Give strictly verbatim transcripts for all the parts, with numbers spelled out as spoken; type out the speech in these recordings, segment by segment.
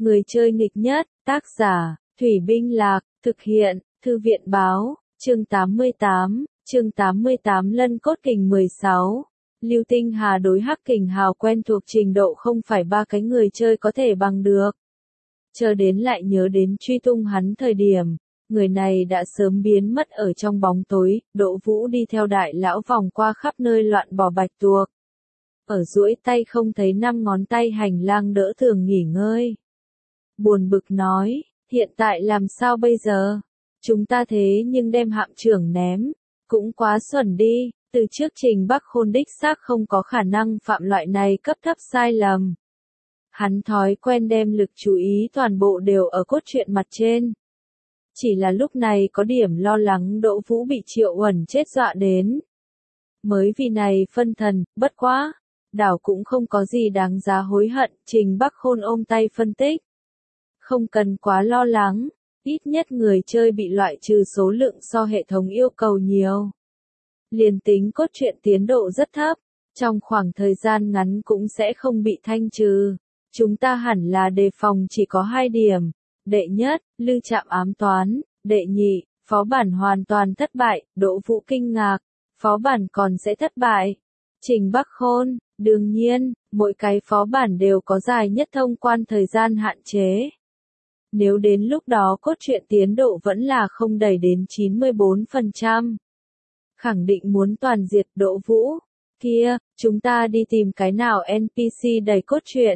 Người chơi nghịch nhất, tác giả, Thủy Binh Lạc, thực hiện, Thư viện Báo, chương tám mươi tám, chương tám mươi tám Lân Cốt Kình mười sáu. Lưu Tinh Hà đối Hắc Kình Hào quen thuộc trình độ không phải ba cái người chơi có thể bằng được. Chờ đến lại nhớ đến truy tung hắn thời điểm, người này đã sớm biến mất ở trong bóng tối, Đỗ Vũ đi theo đại lão vòng qua khắp nơi loạn bò bạch tuộc. Ở duỗi tay không thấy năm ngón tay hành lang đỡ thường nghỉ ngơi. Buồn bực nói, hiện tại làm sao bây giờ? Chúng ta thế nhưng đem hạm trưởng ném, cũng quá xuẩn đi, từ trước Trình Bắc Khôn đích xác không có khả năng phạm loại này cấp thấp sai lầm. Hắn thói quen đem lực chú ý toàn bộ đều ở cốt truyện mặt trên. Chỉ là lúc này có điểm lo lắng Đỗ Vũ bị Triệu Uẩn chết dọa đến. Mới vì này phân thần, bất quá, đảo cũng không có gì đáng giá hối hận, Trình Bắc Khôn ôm tay phân tích. Không cần quá lo lắng, ít nhất người chơi bị loại trừ số lượng so hệ thống yêu cầu nhiều. Liền tính cốt truyện tiến độ rất thấp, trong khoảng thời gian ngắn cũng sẽ không bị thanh trừ. Chúng ta hẳn là đề phòng chỉ có hai điểm. Đệ nhất, Lư Trạm ám toán. Đệ nhị, phó bản hoàn toàn thất bại. Đỗ Vũ kinh ngạc, phó bản còn sẽ thất bại. Trình Bắc Khôn, đương nhiên, mỗi cái phó bản đều có dài nhất thông quan thời gian hạn chế. Nếu đến lúc đó cốt truyện tiến độ vẫn là không đẩy đến chín mươi bốn phần trăm. Khẳng định muốn toàn diệt. Đỗ Vũ, kia, chúng ta đi tìm cái nào en pê xê đầy cốt truyện.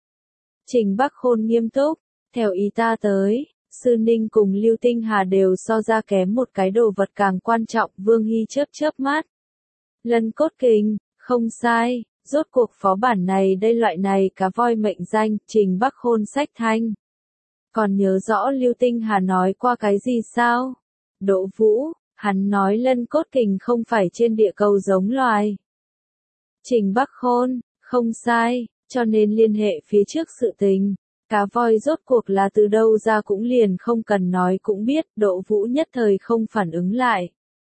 Trình Bắc Khôn nghiêm túc, theo ý ta tới, Sư Ninh cùng Lưu Tinh Hà đều so ra kém một cái đồ vật càng quan trọng. Vương Hy chớp chớp mắt. Lân Cốt Kình, không sai, rốt cuộc phó bản này đây loại này cá voi mệnh danh. Trình Bắc Khôn sách thanh. Còn nhớ rõ Lưu Tinh Hà nói qua cái gì sao? Đỗ Vũ, hắn nói Lân Cốt Kình không phải trên địa cầu giống loài. Trình Bắc Khôn, không sai, cho nên liên hệ phía trước sự tình. Cá voi rốt cuộc là từ đâu ra cũng liền không cần nói cũng biết. Đỗ Vũ nhất thời không phản ứng lại.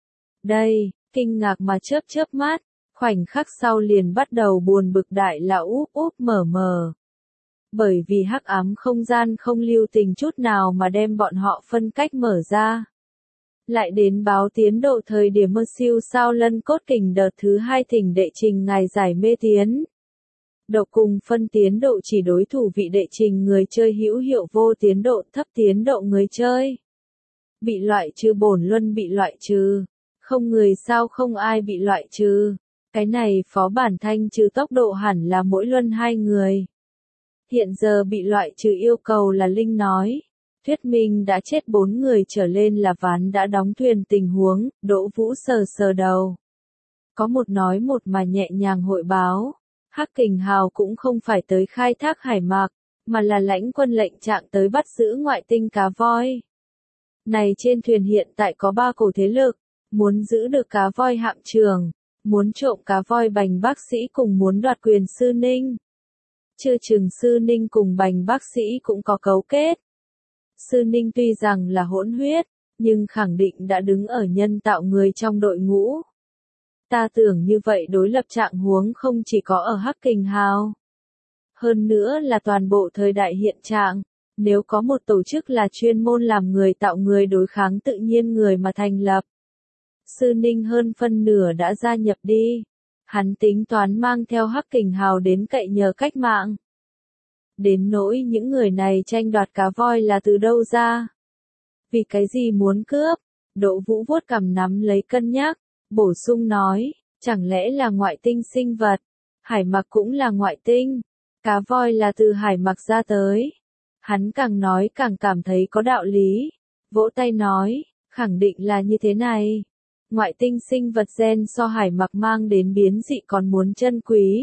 Đây, kinh ngạc mà chớp chớp mắt, khoảnh khắc sau liền bắt đầu buồn bực đại lão úp úp mở mờ. Bởi vì hắc ám không gian không lưu tình chút nào mà đem bọn họ phân cách mở ra. Lại đến báo tiến độ thời điểm mơ siêu sao Lân Cốt Kình đợt thứ hai thỉnh đệ trình ngài giải mê tiến. Độ cùng phân tiến độ chỉ đối thủ vị đệ trình người chơi hữu hiệu vô tiến độ thấp tiến độ người chơi. Bị loại trừ bổn luân bị loại trừ. Không người sao không ai bị loại trừ. Cái này phó bản thanh trừ tốc độ hẳn là mỗi luân hai người. Hiện giờ bị loại trừ yêu cầu là Linh nói. Thuyết minh đã chết bốn người trở lên là ván đã đóng thuyền tình huống. Đỗ Vũ sờ sờ đầu. Có một nói một mà nhẹ nhàng hội báo. Hắc Kình Hào cũng không phải tới khai thác hải mạc, mà là lãnh quân lệnh trạng tới bắt giữ ngoại tinh cá voi. Này trên thuyền hiện tại có ba cổ thế lực, muốn giữ được cá voi hạm trưởng, muốn trộm cá voi Bành bác sĩ cùng muốn đoạt quyền Sư Ninh. Chưa chừng Sư Ninh cùng Bành bác sĩ cũng có cấu kết. Sư Ninh tuy rằng là hỗn huyết, nhưng khẳng định đã đứng ở nhân tạo người trong đội ngũ. Ta tưởng như vậy đối lập trạng huống không chỉ có ở Hắc Kình Hào. Hơn nữa là toàn bộ thời đại hiện trạng, nếu có một tổ chức là chuyên môn làm người tạo người đối kháng tự nhiên người mà thành lập. Sư Ninh hơn phân nửa đã gia nhập đi. Hắn tính toán mang theo Hắc Kình Hào đến cậy nhờ cách mạng. Đến nỗi những người này tranh đoạt cá voi là từ đâu ra? Vì cái gì muốn cướp? Đỗ Vũ vuốt cằm nắm lấy cân nhắc. Bổ sung nói, chẳng lẽ là ngoại tinh sinh vật, hải mạc cũng là ngoại tinh, cá voi là từ hải mạc ra tới. Hắn càng nói càng cảm thấy có đạo lý, vỗ tay nói, khẳng định là như thế này. Ngoại tinh sinh vật gen so hải mạc mang đến biến dị còn muốn chân quý.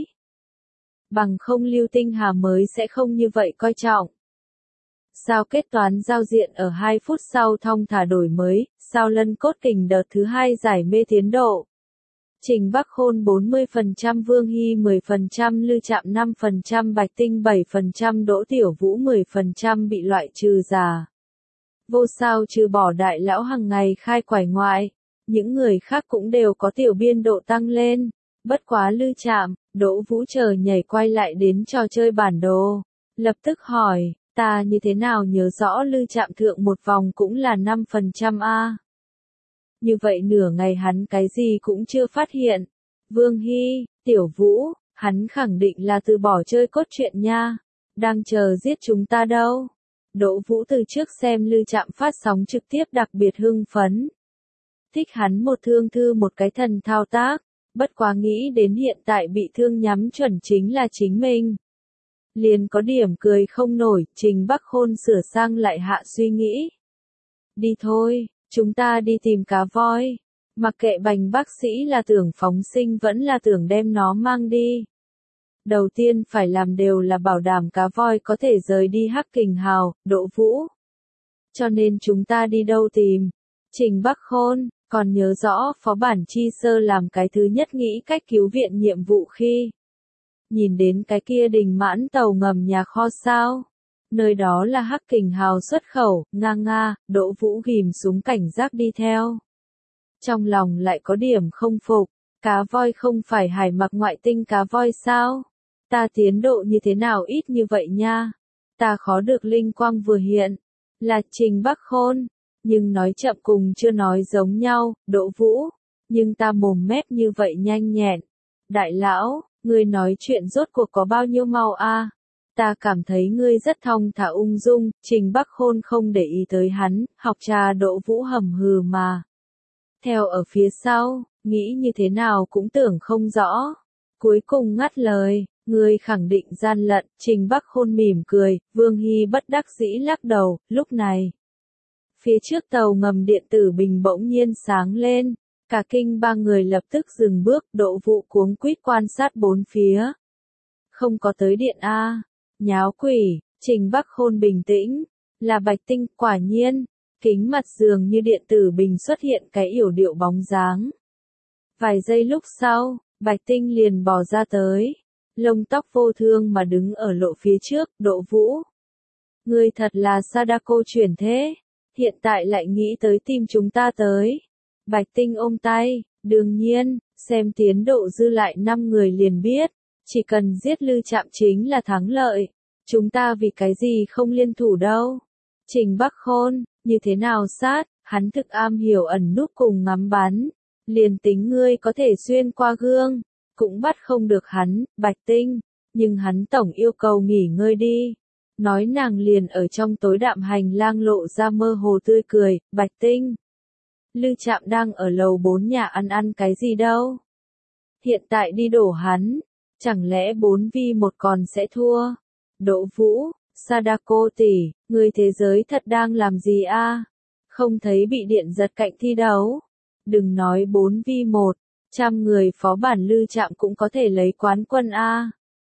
Bằng không Lưu Tinh Hà mới sẽ không như vậy coi trọng. Sao kết toán giao diện ở hai phút sau thong thả đổi mới, sao Lân Cốt Kình đợt thứ hai giải mê tiến độ. Trình Bắc Khôn bốn mươi phần trăm, Vương Hy mười phần trăm, Lư Trạm năm phần trăm, Bạch Tinh bảy phần trăm, Đỗ Tiểu Vũ mười phần trăm bị loại trừ giả. Vô sao trừ bỏ đại lão hàng ngày khai quải ngoại, những người khác cũng đều có tiểu biên độ tăng lên. Bất quá Lư Trạm, Đỗ Vũ chờ nhảy quay lại đến trò chơi bản đồ. Lập tức hỏi, Ta như thế nào nhớ rõ Lư Trạm thượng một vòng cũng là năm phần trăm a. Như vậy nửa ngày hắn cái gì cũng chưa phát hiện. Vương Hy, Tiểu Vũ, hắn khẳng định là từ bỏ chơi cốt truyện nha. Đang chờ giết chúng ta đâu. Đỗ Vũ từ trước xem Lư Trạm phát sóng trực tiếp đặc biệt hưng phấn. Thích hắn một thương thư một cái thần thao tác, bất quá nghĩ đến hiện tại bị thương nhắm chuẩn chính là chính mình. Liền có điểm cười không nổi, Trình Bắc Khôn sửa sang lại hạ suy nghĩ. Đi thôi, chúng ta đi tìm cá voi. Mặc kệ Bành bác sĩ là tưởng phóng sinh vẫn là tưởng đem nó mang đi. Đầu tiên phải làm đều là bảo đảm cá voi có thể rời đi Hắc Kình Hào, Đỗ Vũ. Cho nên chúng ta đi đâu tìm? Trình Bắc Khôn, còn nhớ rõ Phó Bản Chi Sơ làm cái thứ nhất nghĩ cách cứu viện nhiệm vụ khi nhìn đến cái kia đình mãn tàu ngầm nhà kho sao? Nơi đó là Hắc Kình Hào xuất khẩu, nga nga, Đỗ Vũ ghim súng cảnh giác đi theo. Trong lòng lại có điểm không phục, cá voi không phải hải mặc ngoại tinh cá voi sao? Ta tiến độ như thế nào ít như vậy nha? Ta khó được linh quang vừa hiện, là Trình Bắc Khôn, nhưng nói chậm cùng chưa nói giống nhau, Đỗ Vũ, nhưng ta mồm mép như vậy nhanh nhẹn. Đại lão, ngươi nói chuyện rốt cuộc có bao nhiêu mau a? Ta cảm thấy ngươi rất thong thả ung dung. Trình Bắc Khôn không để ý tới hắn, học trà Đỗ Vũ hầm hừ mà. Theo ở phía sau, nghĩ như thế nào cũng tưởng không rõ. Cuối cùng ngắt lời, ngươi khẳng định gian lận. Trình Bắc Khôn mỉm cười, Vương Hy bất đắc dĩ lắc đầu. Lúc này, phía trước tàu ngầm điện tử bình bỗng nhiên sáng lên. Cả kinh ba người lập tức dừng bước, Đỗ Vũ cuống quýt quan sát bốn phía. Không có tới điện a. Nháo quỷ. Trình Bắc Khôn bình tĩnh, là Bạch Tinh. Quả nhiên, kính mặt dường như điện tử bình xuất hiện cái yểu điệu bóng dáng. Vài giây lúc sau, Bạch Tinh liền bò ra tới, lông tóc vô thương mà đứng ở lộ phía trước. Đỗ Vũ, ngươi thật là Sadako chuyển thế, hiện tại lại nghĩ tới tìm chúng ta tới. Bạch Tinh ôm tay, đương nhiên, xem tiến độ dư lại năm người liền biết, chỉ cần giết Lư Trạm chính là thắng lợi. Chúng ta vì cái gì không liên thủ đâu? Trình Bắc Khôn, như thế nào sát? Hắn thực am hiểu ẩn núp cùng ngắm bắn, liền tính ngươi có thể xuyên qua gương, cũng bắt không được hắn. Bạch Tinh, nhưng hắn tổng yêu cầu nghỉ ngơi đi. Nói nàng liền ở trong tối đạm hành lang lộ ra mơ hồ tươi cười. Bạch Tinh, Lư Trạm đang ở lầu bốn nhà ăn ăn cái gì đâu? Hiện tại đi đổ hắn, chẳng lẽ bốn vi một còn sẽ thua? Đỗ Vũ, Sadako tỷ, người thế giới thật đang làm gì a? Không thấy bị điện giật cạnh thi đấu? Đừng nói bốn vi một, trăm người phó bản Lư Trạm cũng có thể lấy quán quân a.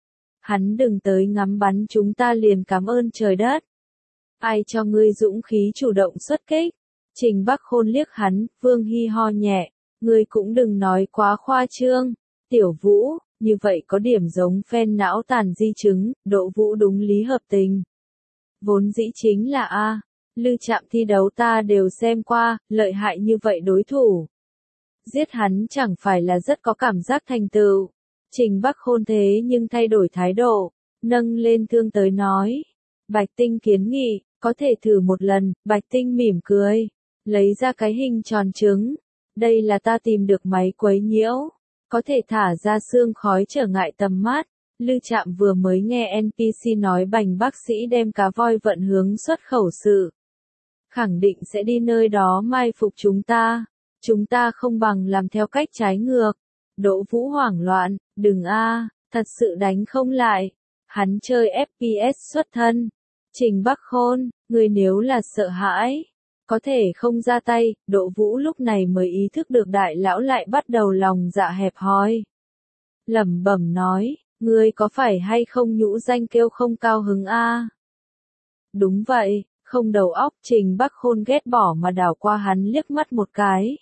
Hắn đừng tới ngắm bắn chúng ta liền cảm ơn trời đất. Ai cho ngươi dũng khí chủ động xuất kích? Trình Bắc Khôn liếc hắn. Vương Hy ho nhẹ, ngươi cũng đừng nói quá khoa trương. Tiểu Vũ, như vậy có điểm giống phen não tàn di chứng. Đỗ Vũ đúng lý hợp tình. Vốn dĩ chính là a, Lư Trạm thi đấu ta đều xem qua, lợi hại như vậy đối thủ. Giết hắn chẳng phải là rất có cảm giác thành tựu. Trình Bắc Khôn thế nhưng thay đổi thái độ, nâng lên thương tới nói. Bạch Tinh kiến nghị, có thể thử một lần. Bạch Tinh mỉm cười, lấy ra cái hình tròn trứng. Đây là ta tìm được máy quấy nhiễu, có thể thả ra xương khói trở ngại tầm mắt. Lư Trạm vừa mới nghe en pê xê nói Bành bác sĩ đem cá voi vận hướng xuất khẩu sự. Khẳng định sẽ đi nơi đó mai phục chúng ta. Chúng ta không bằng làm theo cách trái ngược. Đỗ Vũ hoảng loạn, đừng a, thật sự đánh không lại. Hắn chơi ép pê ét xuất thân. Trình Bắc Khôn, người nếu là sợ hãi, có thể không ra tay. Đỗ Vũ lúc này mới ý thức được đại lão lại bắt đầu lòng dạ hẹp hòi. Lẩm bẩm nói, ngươi có phải hay không nhũ danh kêu không cao hứng a? Đúng vậy, không đầu óc. Trình Bắc Khôn ghét bỏ mà đảo qua hắn liếc mắt một cái.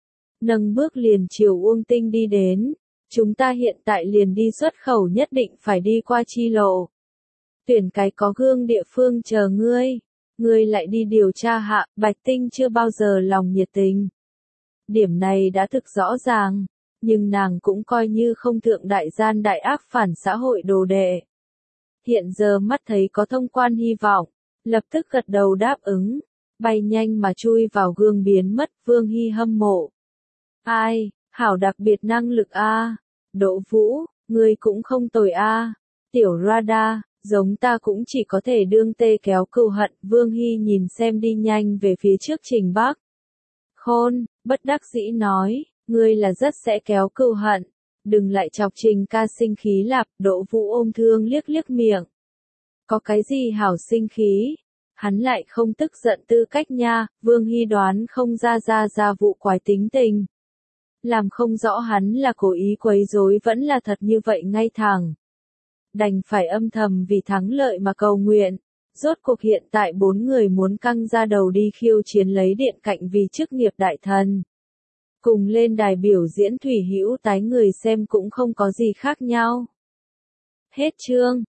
Nâng bước liền chiều Uông Tinh đi đến. Chúng ta hiện tại liền đi xuất khẩu, nhất định phải đi qua chi lộ. Tuyển cái có gương địa phương chờ ngươi. Ngươi lại đi điều tra hạ. Bạch Tinh chưa bao giờ lòng nhiệt tình. Điểm này đã thực rõ ràng. Nhưng nàng cũng coi như không thượng đại gian đại ác phản xã hội đồ đệ. Hiện giờ mắt thấy có thông quan hy vọng. lập tức gật đầu đáp ứng, bay nhanh mà chui vào gương biến mất. Vương Hy hâm mộ. Ai, hảo đặc biệt năng lực a. Đỗ Vũ, ngươi cũng không tồi a. Tiểu radar, giống ta cũng chỉ có thể đương tê kéo cừu hận. Vương Hy nhìn xem đi nhanh về phía trước Trình Bắc. Khôn, bất đắc dĩ nói, ngươi là rất sẽ kéo cừu hận. Đừng lại chọc Trình ca sinh khí lạp. Đỗ Vũ ôm thương liếc liếc miệng. Có cái gì hảo sinh khí? Hắn lại không tức giận tư cách nha. Vương Hy đoán không ra ra ra vụ quái tính tình. Làm không rõ hắn là cố ý quấy rối vẫn là thật như vậy ngay thẳng. Đành phải âm thầm vì thắng lợi mà cầu nguyện. Rốt cuộc hiện tại bốn người muốn căng ra đầu đi khiêu chiến lấy điện cạnh vì chức nghiệp đại thần. Cùng lên đài biểu diễn Thủy Hữu tái người xem cũng không có gì khác nhau. Hết chương.